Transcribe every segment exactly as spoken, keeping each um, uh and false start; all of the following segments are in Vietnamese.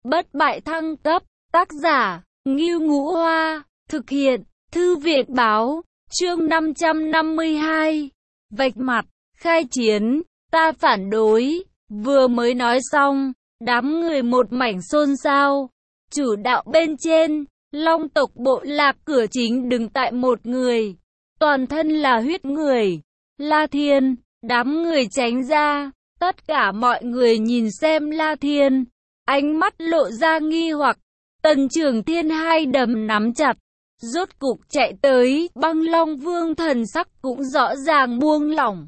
Bất bại thăng cấp, tác giả, Ngưu Ngũ Hoa, thực hiện, Thư viện báo, chương năm trăm năm mươi hai, vạch mặt, khai chiến, ta phản đối, vừa mới nói xong, đám người một mảnh xôn xao, chủ đạo bên trên, Long tộc bộ lạc cửa chính đứng tại một người, toàn thân là huyết người, La Thiên, đám người tránh ra, tất cả mọi người nhìn xem La Thiên, ánh mắt lộ ra nghi hoặc, Tần Trường Thiên hai đấm nắm chặt, rốt cục chạy tới, Băng Long Vương thần sắc cũng rõ ràng buông lỏng.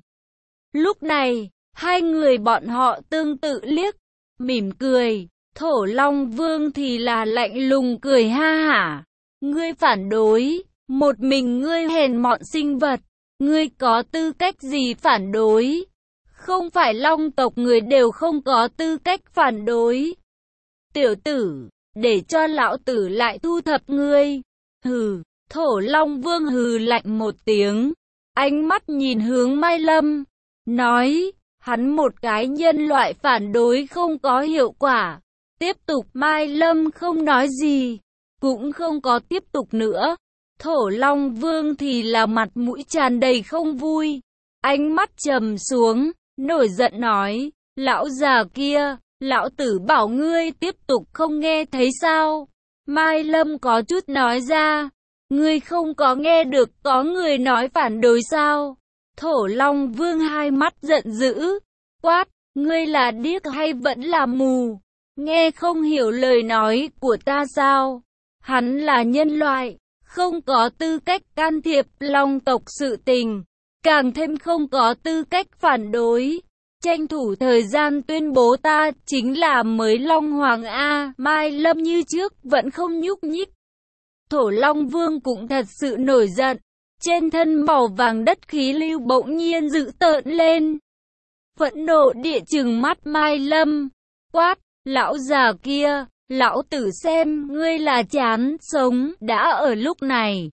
Lúc này, hai người bọn họ tương tự liếc, mỉm cười, Thổ Long Vương thì là lạnh lùng cười ha hả, ngươi phản đối, một mình ngươi hèn mọn sinh vật, ngươi có tư cách gì phản đối? Không phải Long tộc người đều không có tư cách phản đối. Tiểu tử, để cho lão tử lại thu thập ngươi. Hừ, Thổ Long Vương hừ lạnh một tiếng, ánh mắt nhìn hướng Mai Lâm, nói, hắn một cái nhân loại phản đối không có hiệu quả. Tiếp tục. Mai Lâm không nói gì, cũng không có tiếp tục nữa. Thổ Long Vương thì là mặt mũi tràn đầy không vui, ánh mắt trầm xuống, nổi giận nói, lão già kia, lão tử bảo ngươi tiếp tục không nghe thấy sao? Mai Lâm có chút nói ra, ngươi không có nghe được có người nói phản đối sao? Thổ Long Vương hai mắt giận dữ, quát, ngươi là điếc hay vẫn là mù? Nghe không hiểu lời nói của ta sao? Hắn là nhân loại, không có tư cách can thiệp Long tộc sự tình, càng thêm không có tư cách phản đối. Tranh thủ thời gian tuyên bố ta chính là mới Long Hoàng A. Mai Lâm như trước vẫn không nhúc nhích. Thổ Long Vương cũng thật sự nổi giận, trên thân màu vàng đất khí lưu bỗng nhiên dữ tợn lên. Phẫn nộ địa trừng mắt Mai Lâm, quát, lão già kia, lão tử xem ngươi là chán sống. Đã ở lúc này,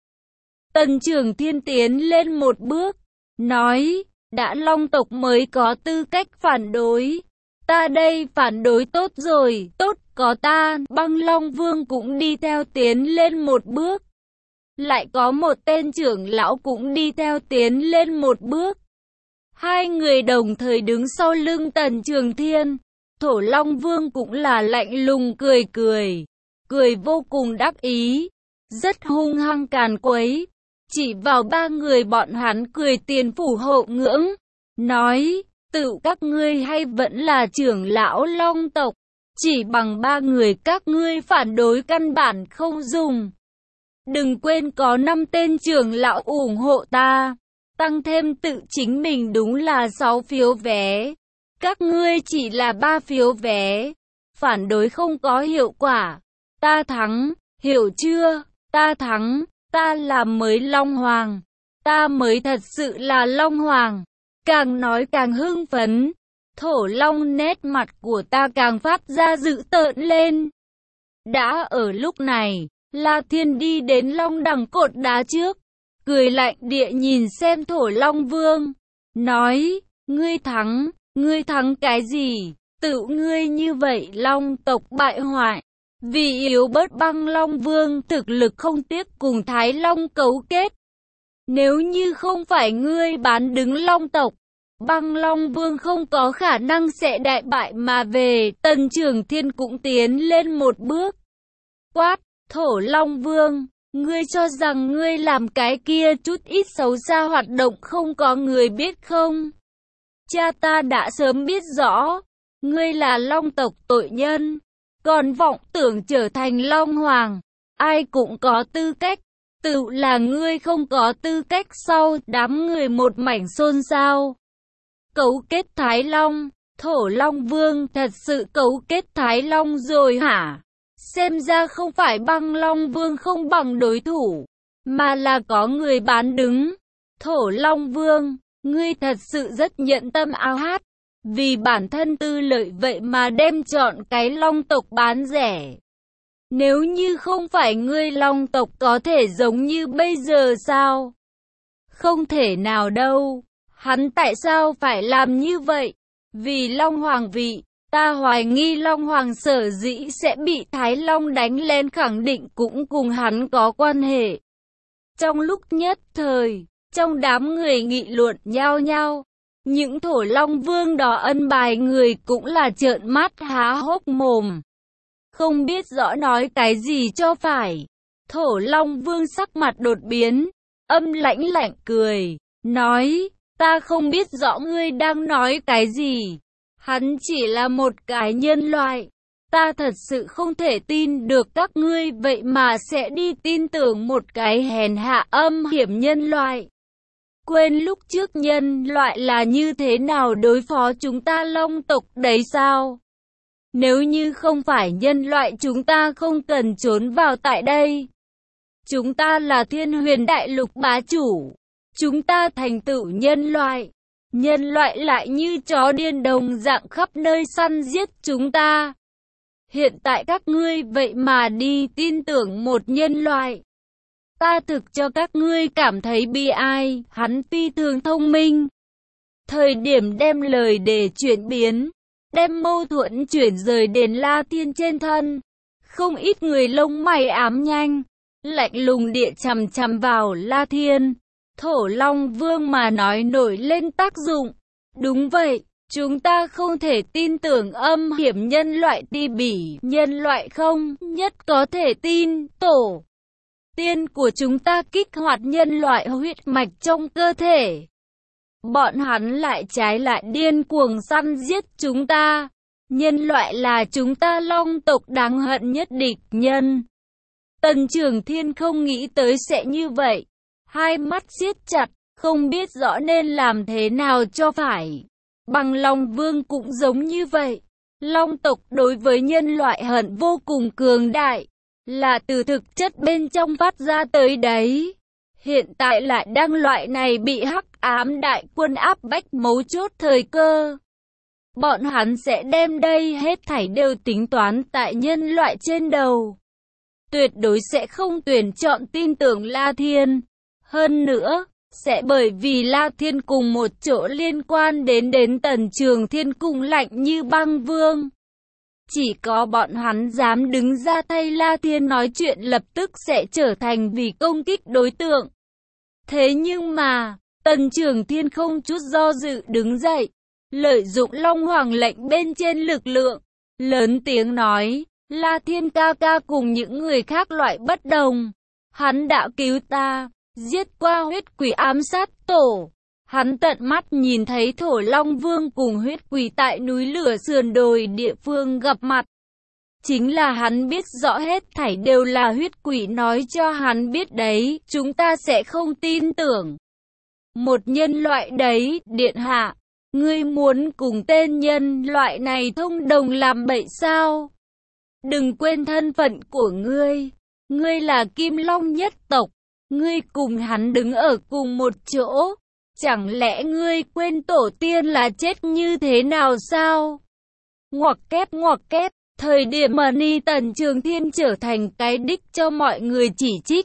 Tần Trường Thiên tiến lên một bước, nói, đã Long tộc mới có tư cách phản đối, ta đây phản đối tốt rồi, tốt có ta. Băng Long Vương cũng đi theo tiến lên một bước, lại có một tên trưởng lão cũng đi theo tiến lên một bước, hai người đồng thời đứng sau lưng Tần Trường Thiên. Thổ Long Vương cũng là lạnh lùng cười cười, cười vô cùng đắc ý, rất hung hăng càn quấy, chỉ vào ba người bọn hắn cười tiền phủ hộ ngưỡng, nói, tự các ngươi hay vẫn là trưởng lão Long tộc, chỉ bằng ba người các ngươi phản đối căn bản không dùng. Đừng quên có năm tên trưởng lão ủng hộ ta, tăng thêm tự chính mình đúng là sáu phiếu vé. Các ngươi chỉ là ba phiếu vé, phản đối không có hiệu quả. Ta thắng, hiểu chưa? Ta thắng, ta là mới Long Hoàng, ta mới thật sự là Long Hoàng. Càng nói càng hưng phấn, Thổ Long nét mặt của ta càng phát ra dữ tợn lên. Đã ở lúc này, La Thiên đi đến Long đằng cột đá trước, cười lạnh địa nhìn xem Thổ Long Vương, nói, ngươi thắng. Ngươi thắng cái gì? Tự ngươi như vậy Long tộc bại hoại. Vì yếu bớt Băng Long Vương thực lực không tiếc cùng Thái Long cấu kết. Nếu như không phải ngươi bán đứng Long tộc, Băng Long Vương không có khả năng sẽ đại bại mà về. Tần Trường Thiên cũng tiến lên một bước, quát, Thổ Long Vương, ngươi cho rằng ngươi làm cái kia chút ít xấu xa hoạt động không có người biết không? Cha ta đã sớm biết rõ, ngươi là Long tộc tội nhân, còn vọng tưởng trở thành Long Hoàng, ai cũng có tư cách, tự là ngươi không có tư cách. Sau đám người một mảnh xôn xao, cấu kết Thái Long, Thổ Long Vương thật sự cấu kết Thái Long rồi hả? Xem ra không phải Băng Long Vương không bằng đối thủ, mà là có người bán đứng. Thổ Long Vương, ngươi thật sự rất nhận tâm ao hát, vì bản thân tư lợi vậy mà đem chọn cái Long tộc bán rẻ. Nếu như không phải ngươi Long tộc có thể giống như bây giờ sao? Không thể nào đâu, hắn tại sao phải làm như vậy? Vì Long Hoàng vị, Ta hoài nghi Long Hoàng sở dĩ sẽ bị Thái Long đánh lên khẳng định cũng cùng hắn có quan hệ. Trong lúc nhất thời, trong đám người nghị luận nhao nhao, những Thổ Long Vương đó ân bài người cũng là trợn mắt há hốc mồm. Không biết rõ nói cái gì cho phải. Thổ Long Vương sắc mặt đột biến, âm lãnh lạnh cười, nói, ta không biết rõ ngươi đang nói cái gì. Hắn chỉ là một cái nhân loại. Ta thật sự không thể tin được các ngươi vậy mà sẽ đi tin tưởng một cái hèn hạ âm hiểm nhân loại. Quên lúc trước nhân loại là như thế nào đối phó chúng ta Long tộc đấy sao? Nếu như không phải nhân loại chúng ta không cần trốn vào tại đây. Chúng ta là Thiên Huyền Đại Lục bá chủ. Chúng ta thành tựu nhân loại. Nhân loại lại như chó điên đồng dạng khắp nơi săn giết chúng ta. Hiện tại các ngươi vậy mà đi tin tưởng một nhân loại. Ta thực cho các ngươi cảm thấy bi ai, hắn phi thường thông minh. Thời điểm đem lời để chuyển biến, đem mâu thuẫn chuyển rời đến La Thiên trên thân. Không ít người lông mày ám nhanh, lạnh lùng địa chằm chằm vào La Thiên. Thổ Long Vương mà nói nổi lên tác dụng. Đúng vậy, chúng ta không thể tin tưởng âm hiểm nhân loại ti bỉ. Nhân loại không nhất có thể tin. Tổ tiên của chúng ta kích hoạt nhân loại huyết mạch trong cơ thể. Bọn hắn lại trái lại điên cuồng săn giết chúng ta. Nhân loại là chúng ta Long tộc đáng hận nhất địch nhân. Tần Trường Thiên không nghĩ tới sẽ như vậy. Hai mắt siết chặt, không biết rõ nên làm thế nào cho phải. Bằng Long Vương cũng giống như vậy. Long tộc đối với nhân loại hận vô cùng cường đại, là từ thực chất bên trong phát ra tới đấy. Hiện tại lại đang loại này bị hắc ám đại quân áp bách mấu chốt thời cơ. Bọn hắn sẽ đem đây hết thảy đều tính toán tại nhân loại trên đầu. Tuyệt đối sẽ không tuyển chọn tin tưởng La Thiên. Hơn nữa, sẽ bởi vì La Thiên cùng một chỗ liên quan đến đến Tần Trường Thiên cùng lạnh như băng vương. Chỉ có bọn hắn dám đứng ra thay La Thiên nói chuyện lập tức sẽ trở thành vì công kích đối tượng. Thế nhưng mà, Tần Trường Thiên không chút do dự đứng dậy, lợi dụng Long Hoàng lệnh bên trên lực lượng, lớn tiếng nói, La Thiên ca ca cùng những người khác loại bất đồng. Hắn đã cứu ta, giết qua huyết quỷ ám sát tổ. Hắn tận mắt nhìn thấy Thổ Long Vương cùng huyết quỷ tại núi lửa sườn đồi địa phương gặp mặt. Chính là hắn biết rõ hết thảy đều là huyết quỷ nói cho hắn biết đấy, chúng ta sẽ không tin tưởng. Một nhân loại đấy, điện hạ, ngươi muốn cùng tên nhân loại này thông đồng làm bậy sao? Đừng quên thân phận của ngươi, ngươi là Kim Long nhất tộc, ngươi cùng hắn đứng ở cùng một chỗ. Chẳng lẽ ngươi quên tổ tiên là chết như thế nào sao? Ngoặc kép ngoặc kép, thời điểm mà Ni Tần Trường Thiên trở thành cái đích cho mọi người chỉ trích.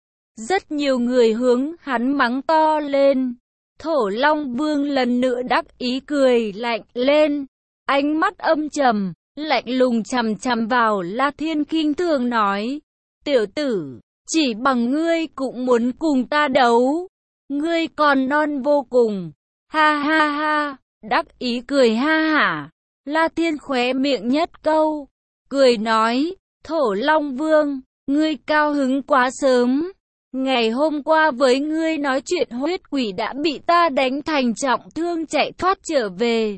Rất nhiều người hướng hắn mắng to lên. Thổ Long Vương lần nữa đắc ý cười lạnh lên. Ánh mắt âm trầm, lạnh lùng chằm chằm vào La Thiên khinh thường nói. Tiểu tử, chỉ bằng ngươi cũng muốn cùng ta đấu. Ngươi còn non vô cùng. Ha ha ha, đắc ý cười ha hả. La Thiên khóe miệng nhất câu, cười nói, Thổ Long Vương, ngươi cao hứng quá sớm. Ngày hôm qua với ngươi nói chuyện huyết quỷ đã bị ta đánh thành trọng thương chạy thoát trở về.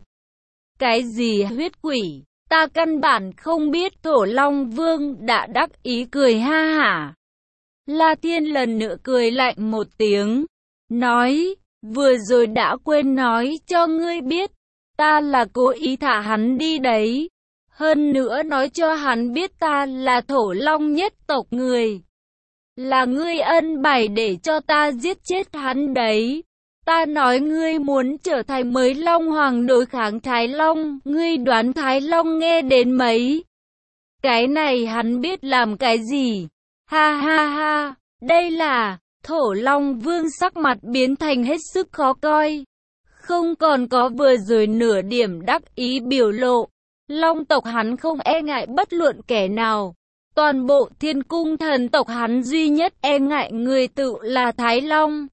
Cái gì huyết quỷ, ta căn bản không biết. Thổ Long Vương đã đắc ý cười ha hả. La Thiên lần nữa cười lạnh một tiếng, nói, vừa rồi đã quên nói cho ngươi biết, ta là cố ý thả hắn đi đấy. Hơn nữa nói cho hắn biết ta là Thổ Long nhất tộc người. Là ngươi ân bày để cho ta giết chết hắn đấy. Ta nói ngươi muốn trở thành mới Long Hoàng đối kháng Thái Long, ngươi đoán Thái Long nghe đến mấy? Cái này hắn biết làm cái gì? Ha ha ha, đây là... Thổ Long Vương sắc mặt biến thành hết sức khó coi. Không còn có vừa rồi nửa điểm đắc ý biểu lộ. Long tộc hắn không e ngại bất luận kẻ nào. Toàn bộ thiên cung thần tộc hắn duy nhất e ngại người tự là Thái Long.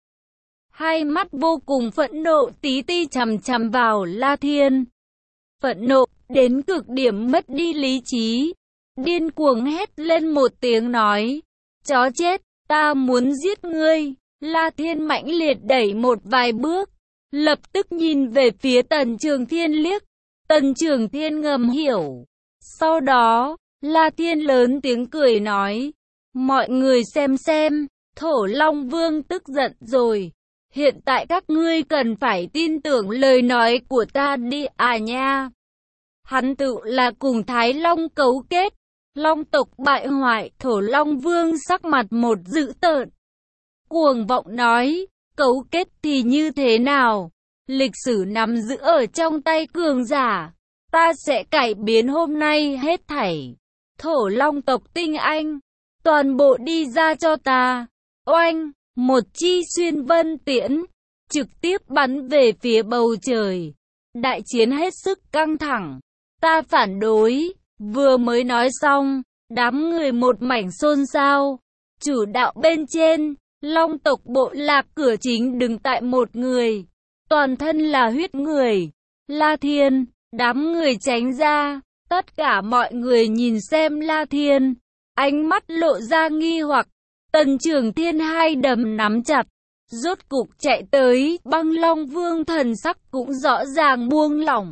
Hai mắt vô cùng phẫn nộ tí ti chằm chằm vào La Thiên. Phẫn nộ đến cực điểm mất đi lý trí. Điên cuồng hét lên một tiếng nói. Chó chết, ta muốn giết ngươi. La Thiên mãnh liệt đẩy một vài bước. Lập tức nhìn về phía Tần Trường Thiên liếc. Tần Trường Thiên ngầm hiểu. Sau đó, La Thiên lớn tiếng cười nói. Mọi người xem xem, Thổ Long Vương tức giận rồi. Hiện tại các ngươi cần phải tin tưởng lời nói của ta đi à nha. Hắn tự là cùng Thái Long cấu kết. Long tộc bại hoại, Thổ Long Vương sắc mặt một dữ tợn. Cuồng vọng nói, cấu kết thì như thế nào? Lịch sử nắm giữ ở trong tay cường giả. Ta sẽ cải biến hôm nay hết thảy. Thổ Long tộc tinh anh, toàn bộ đi ra cho ta. Oanh, một chi xuyên vân tiễn, trực tiếp bắn về phía bầu trời. Đại chiến hết sức căng thẳng. Ta phản đối. Vừa mới nói xong, đám người một mảnh xôn xao. Chủ đạo bên trên, Long tộc bộ lạc cửa chính đứng tại một người. Toàn thân là huyết người. La Thiên, đám người tránh ra. Tất cả mọi người nhìn xem La Thiên. Ánh mắt lộ ra nghi hoặc. Tần Trường Thiên hai đấm nắm chặt. Rốt cục chạy tới. Băng Long Vương thần sắc cũng rõ ràng buông lỏng.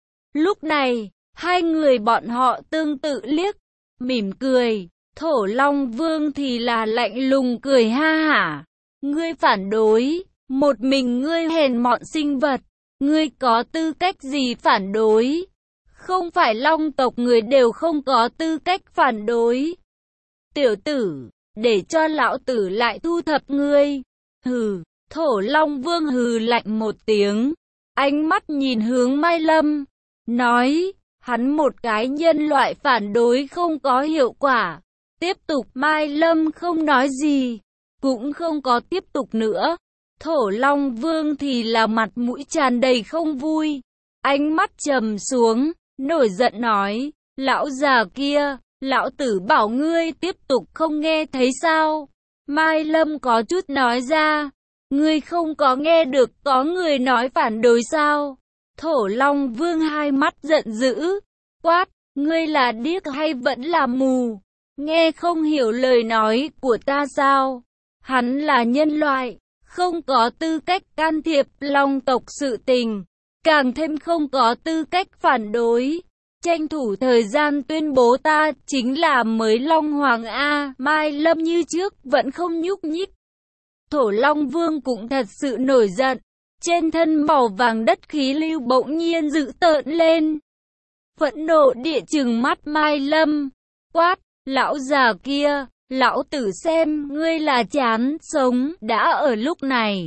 Lúc này, hai người bọn họ tương tự liếc. Mỉm cười. Thổ Long Vương thì là lạnh lùng cười ha hả. Ngươi phản đối. Một mình ngươi hèn mọn sinh vật. Ngươi có tư cách gì phản đối? Không phải Long tộc người đều không có tư cách phản đối. Tiểu tử, để cho lão tử lại thu thập ngươi. Hừ, Thổ Long Vương hừ lạnh một tiếng. Ánh mắt nhìn hướng Mai Lâm. Nói, hắn một cái nhân loại phản đối không có hiệu quả. Tiếp tục Mai Lâm không nói gì. Cũng không có tiếp tục nữa. Thổ Long Vương thì là mặt mũi tràn đầy không vui. Ánh mắt trầm xuống, nổi giận nói, lão già kia, lão tử bảo ngươi tiếp tục không nghe thấy sao? Mai Lâm có chút nói ra, ngươi không có nghe được có người nói phản đối sao? Thổ Long Vương hai mắt giận dữ, quát, ngươi là điếc hay vẫn là mù? Nghe không hiểu lời nói của ta sao? Hắn là nhân loại. Không có tư cách can thiệp Long tộc sự tình, càng thêm không có tư cách phản đối. Tranh thủ thời gian tuyên bố ta chính là mới Long Hoàng A. Mai Lâm như trước vẫn không nhúc nhích. Thổ Long Vương cũng thật sự nổi giận. Trên thân màu vàng đất khí lưu bỗng nhiên dữ tợn lên. Phẫn nộ địa trừng mắt Mai Lâm. Quát, lão già kia. Lão tử xem, ngươi là chán sống, đã ở lúc này.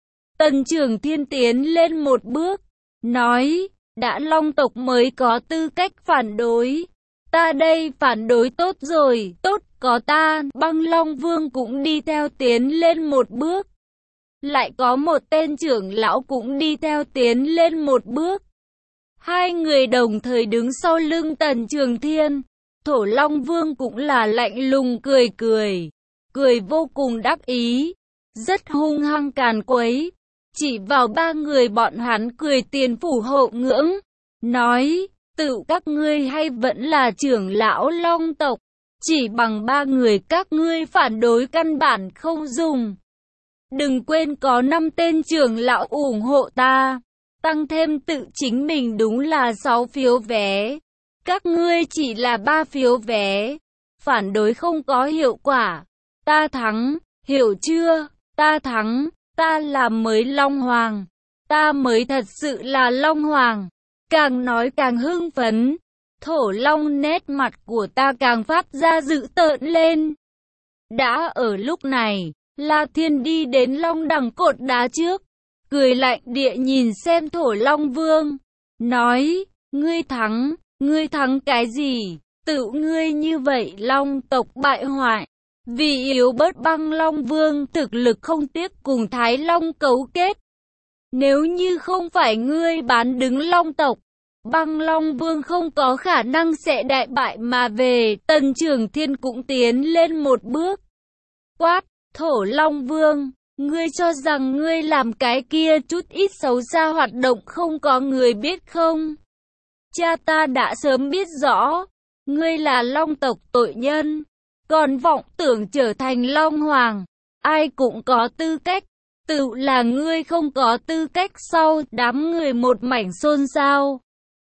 Tần Trường Thiên tiến lên một bước, nói, đã Long tộc mới có tư cách phản đối. Ta đây phản đối tốt rồi, tốt có ta, Băng Long Vương cũng đi theo tiến lên một bước. Lại có một tên trưởng lão cũng đi theo tiến lên một bước. Hai người đồng thời đứng sau lưng Tần Trường Thiên. Thổ Long Vương cũng là lạnh lùng cười cười, cười vô cùng đắc ý, rất hung hăng càn quấy, chỉ vào ba người bọn hắn cười tiền phủ hộ ngưỡng, nói, tự các ngươi hay vẫn là trưởng lão Long tộc, chỉ bằng ba người các ngươi phản đối căn bản không dùng. Đừng quên có năm tên trưởng lão ủng hộ ta, tăng thêm tự chính mình đúng là sáu phiếu vé. Các ngươi chỉ là ba phiếu vé, phản đối không có hiệu quả. Ta thắng, hiểu chưa? Ta thắng, ta là mới Long Hoàng. Ta mới thật sự là Long Hoàng. Càng nói càng hưng phấn. Thổ Long nét mặt của ta càng phát ra dữ tợn lên. Đã ở lúc này, La Thiên đi đến Long đằng cột đá trước. Cười lạnh địa nhìn xem Thổ Long Vương. Nói, ngươi thắng. Ngươi thắng cái gì? Tự ngươi như vậy Long tộc bại hoại. Vì yếu bớt Băng Long Vương thực lực không tiếc cùng Thái Long cấu kết. Nếu như không phải ngươi bán đứng Long tộc, Băng Long Vương không có khả năng sẽ đại bại mà về. Tần Trường Thiên cũng tiến lên một bước. Quát, Thổ Long Vương, ngươi cho rằng ngươi làm cái kia chút ít xấu xa hoạt động không có người biết không? Cha ta đã sớm biết rõ, ngươi là Long tộc tội nhân, còn vọng tưởng trở thành Long Hoàng, ai cũng có tư cách, tự là ngươi không có tư cách. Sau đám người một mảnh xôn xao.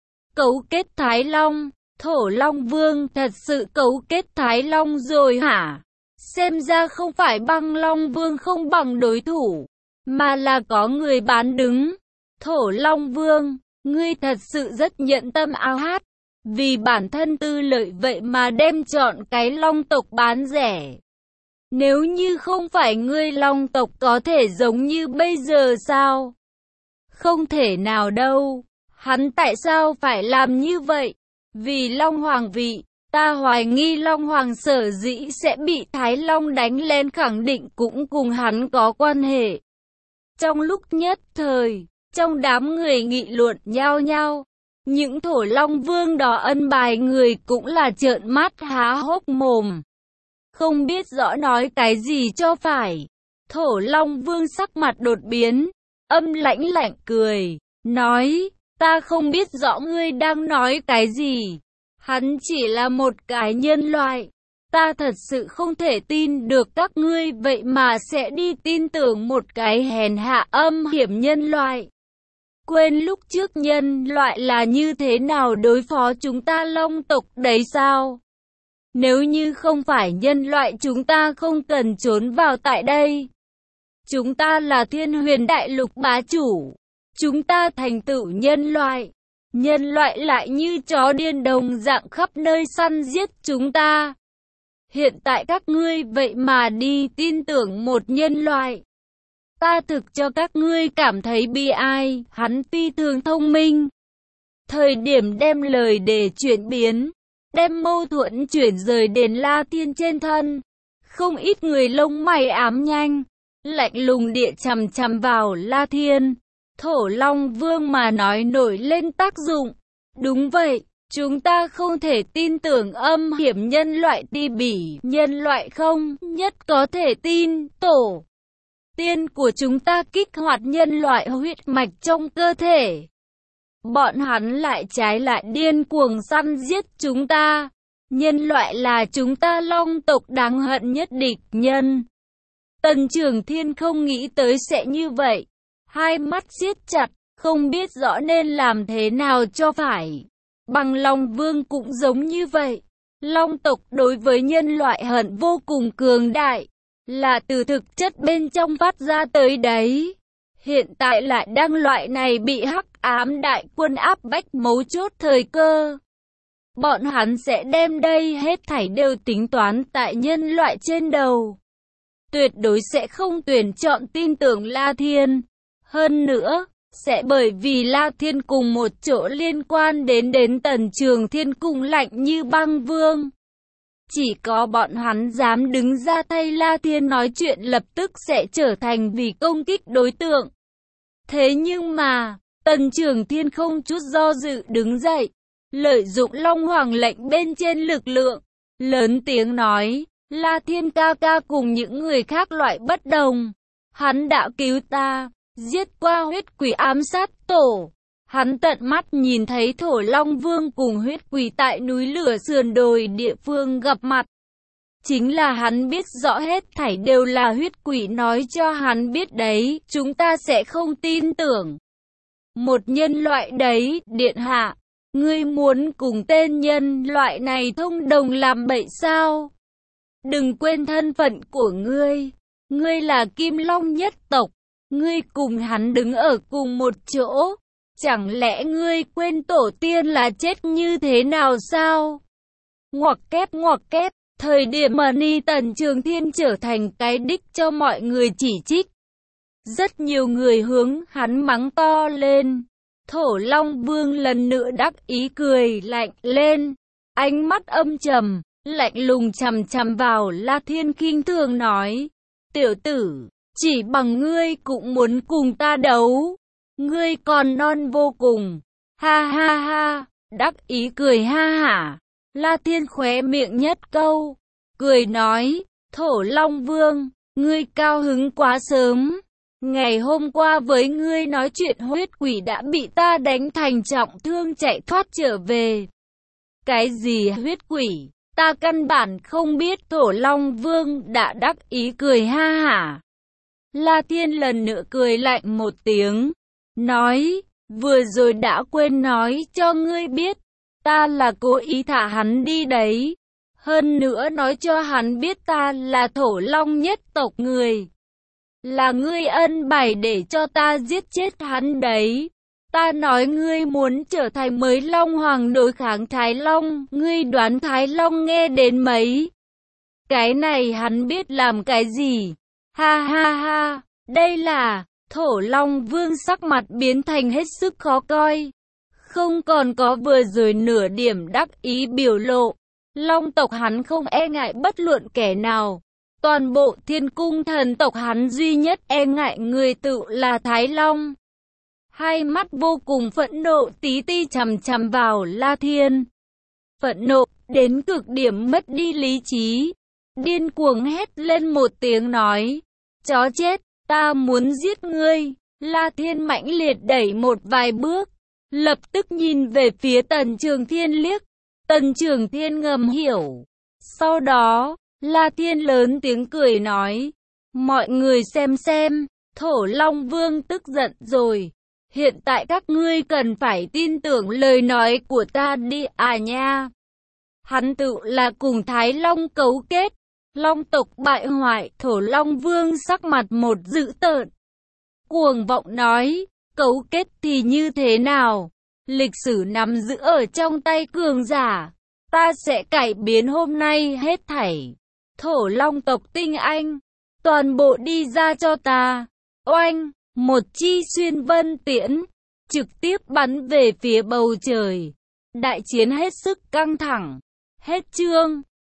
Cấu kết Thái Long, Thổ Long Vương thật sự cấu kết Thái Long rồi hả? Xem ra không phải Băng Long Vương không bằng đối thủ, mà là có người bán đứng. Thổ Long Vương, ngươi thật sự rất nhận tâm ao hát, vì bản thân tư lợi vậy mà đem chọn cái Long tộc bán rẻ. Nếu như không phải ngươi, Long tộc có thể giống như bây giờ sao? Không thể nào đâu. Hắn tại sao phải làm như vậy? Vì Long Hoàng vị. Ta hoài nghi Long Hoàng sở dĩ sẽ bị Thái Long đánh lên khẳng định cũng cùng hắn có quan hệ. Trong lúc nhất thời, trong đám người nghị luận nhao nhao, những Thổ Long Vương đó ân bài người cũng là trợn mắt há hốc mồm. Không biết rõ nói cái gì cho phải. Thổ Long Vương sắc mặt đột biến, âm lãnh lạnh cười, nói, ta không biết rõ ngươi đang nói cái gì. Hắn chỉ là một cái nhân loại. Ta thật sự không thể tin được các ngươi vậy mà sẽ đi tin tưởng một cái hèn hạ âm hiểm nhân loại. Quên lúc trước nhân loại là như thế nào đối phó chúng ta Long tộc đấy sao? Nếu như không phải nhân loại chúng ta không cần trốn vào tại đây. Chúng ta là Thiên Huyền Đại Lục bá chủ. Chúng ta thành tựu nhân loại. Nhân loại lại như chó điên đồng dạng khắp nơi săn giết chúng ta. Hiện tại các ngươi vậy mà đi tin tưởng một nhân loại. Ta thực cho các ngươi cảm thấy bi ai. Hắn phi thường thông minh. Thời điểm đem lời để chuyển biến, đem mâu thuẫn chuyển rời đến La Thiên trên thân. Không ít người lông mày ám nhanh, lạnh lùng địa chằm chằm vào La Thiên. Thổ Long Vương mà nói nổi lên tác dụng. Đúng vậy, chúng ta không thể tin tưởng âm hiểm nhân loại ti bỉ. Nhân loại không nhất có thể tin. Tổ tiên của chúng ta kích hoạt nhân loại huyết mạch trong cơ thể. Bọn hắn lại trái lại điên cuồng săn giết chúng ta. Nhân loại là chúng ta Long tộc đáng hận nhất địch nhân. Tần Trường Thiên không nghĩ tới sẽ như vậy. Hai mắt siết chặt, không biết rõ nên làm thế nào cho phải. Băng Long Vương cũng giống như vậy. Long tộc đối với nhân loại hận vô cùng cường đại, là từ thực chất bên trong phát ra tới đấy. Hiện tại lại đang loại này bị hắc ám đại quân áp bách mấu chốt thời cơ. Bọn hắn sẽ đem đây hết thảy đều tính toán tại nhân loại trên đầu. Tuyệt đối sẽ không tuyển chọn tin tưởng La Thiên. Hơn nữa, sẽ bởi vì La Thiên cùng một chỗ liên quan đến đến Tần Trường Thiên cùng lạnh như băng vương. Chỉ có bọn hắn dám đứng ra thay La Thiên nói chuyện lập tức sẽ trở thành vì công kích đối tượng. Thế nhưng mà, Tần Trường Thiên không chút do dự đứng dậy, lợi dụng Long Hoàng lệnh bên trên lực lượng, lớn tiếng nói, La Thiên ca ca cùng những người khác loại bất đồng. Hắn đã cứu ta, giết qua huyết quỷ ám sát tổ. Hắn tận mắt nhìn thấy Thổ Long Vương cùng huyết quỷ tại núi lửa sườn đồi địa phương gặp mặt. Chính là hắn biết rõ hết thảy đều là huyết quỷ nói cho hắn biết đấy, chúng ta sẽ không tin tưởng. Một nhân loại đấy, điện hạ, ngươi muốn cùng tên nhân loại này thông đồng làm bậy sao? Đừng quên thân phận của ngươi, ngươi là Kim Long nhất tộc, ngươi cùng hắn đứng ở cùng một chỗ. Chẳng lẽ ngươi quên tổ tiên là chết như thế nào sao? Ngoặc kép ngoặc kép, thời điểm mà Ni Tần Trường Thiên trở thành cái đích cho mọi người chỉ trích. Rất nhiều người hướng hắn mắng to lên. Thổ Long Vương lần nữa đắc ý cười lạnh lên. Ánh mắt âm trầm, lạnh lùng chằm chằm vào La Thiên khinh thường nói. Tiểu tử, chỉ bằng ngươi cũng muốn cùng ta đấu. Ngươi còn non vô cùng. Ha ha ha, đắc ý cười ha hả. La Thiên khóe miệng nhất câu, cười nói, Thổ Long Vương, ngươi cao hứng quá sớm. Ngày hôm qua với ngươi nói chuyện huyết quỷ đã bị ta đánh thành trọng thương chạy thoát trở về. Cái gì huyết quỷ? Ta căn bản không biết. Thổ Long Vương đã đắc ý cười ha hả. La Thiên lần nữa cười lạnh một tiếng, nói, vừa rồi đã quên nói cho ngươi biết, ta là cố ý thả hắn đi đấy. Hơn nữa nói cho hắn biết ta là Thổ Long nhất tộc người. Là ngươi ân bày để cho ta giết chết hắn đấy. Ta nói ngươi muốn trở thành mới Long Hoàng đối kháng Thái Long, ngươi đoán Thái Long nghe đến mấy? Cái này hắn biết làm cái gì? Ha ha ha, đây là... Thổ Long Vương sắc mặt biến thành hết sức khó coi. Không còn có vừa rồi nửa điểm đắc ý biểu lộ. Long tộc hắn không e ngại bất luận kẻ nào. Toàn bộ Thiên Cung thần tộc hắn duy nhất e ngại người tự là Thái Long. Hai mắt vô cùng phẫn nộ tí ti chằm chằm vào La Thiên. Phẫn nộ đến cực điểm mất đi lý trí. Điên cuồng hét lên một tiếng nói, chó chết, ta muốn giết ngươi. La Thiên mãnh liệt đẩy một vài bước, lập tức nhìn về phía Tần Trường Thiên liếc. Tần Trường Thiên ngầm hiểu. Sau đó, La Thiên lớn tiếng cười nói, mọi người xem xem, Thổ Long Vương tức giận rồi. Hiện tại các ngươi cần phải tin tưởng lời nói của ta đi à nha. Hắn tự là cùng Thái Long cấu kết. Long tộc bại hoại. Thổ Long Vương sắc mặt một dữ tợn, cuồng vọng nói, cấu kết thì như thế nào? Lịch sử nắm giữ ở trong tay cường giả. Ta sẽ cải biến hôm nay hết thảy. Thổ Long tộc tinh anh, toàn bộ đi ra cho ta. Oanh, một chi xuyên vân tiễn, trực tiếp bắn về phía bầu trời. Đại chiến hết sức căng thẳng. Hết chương.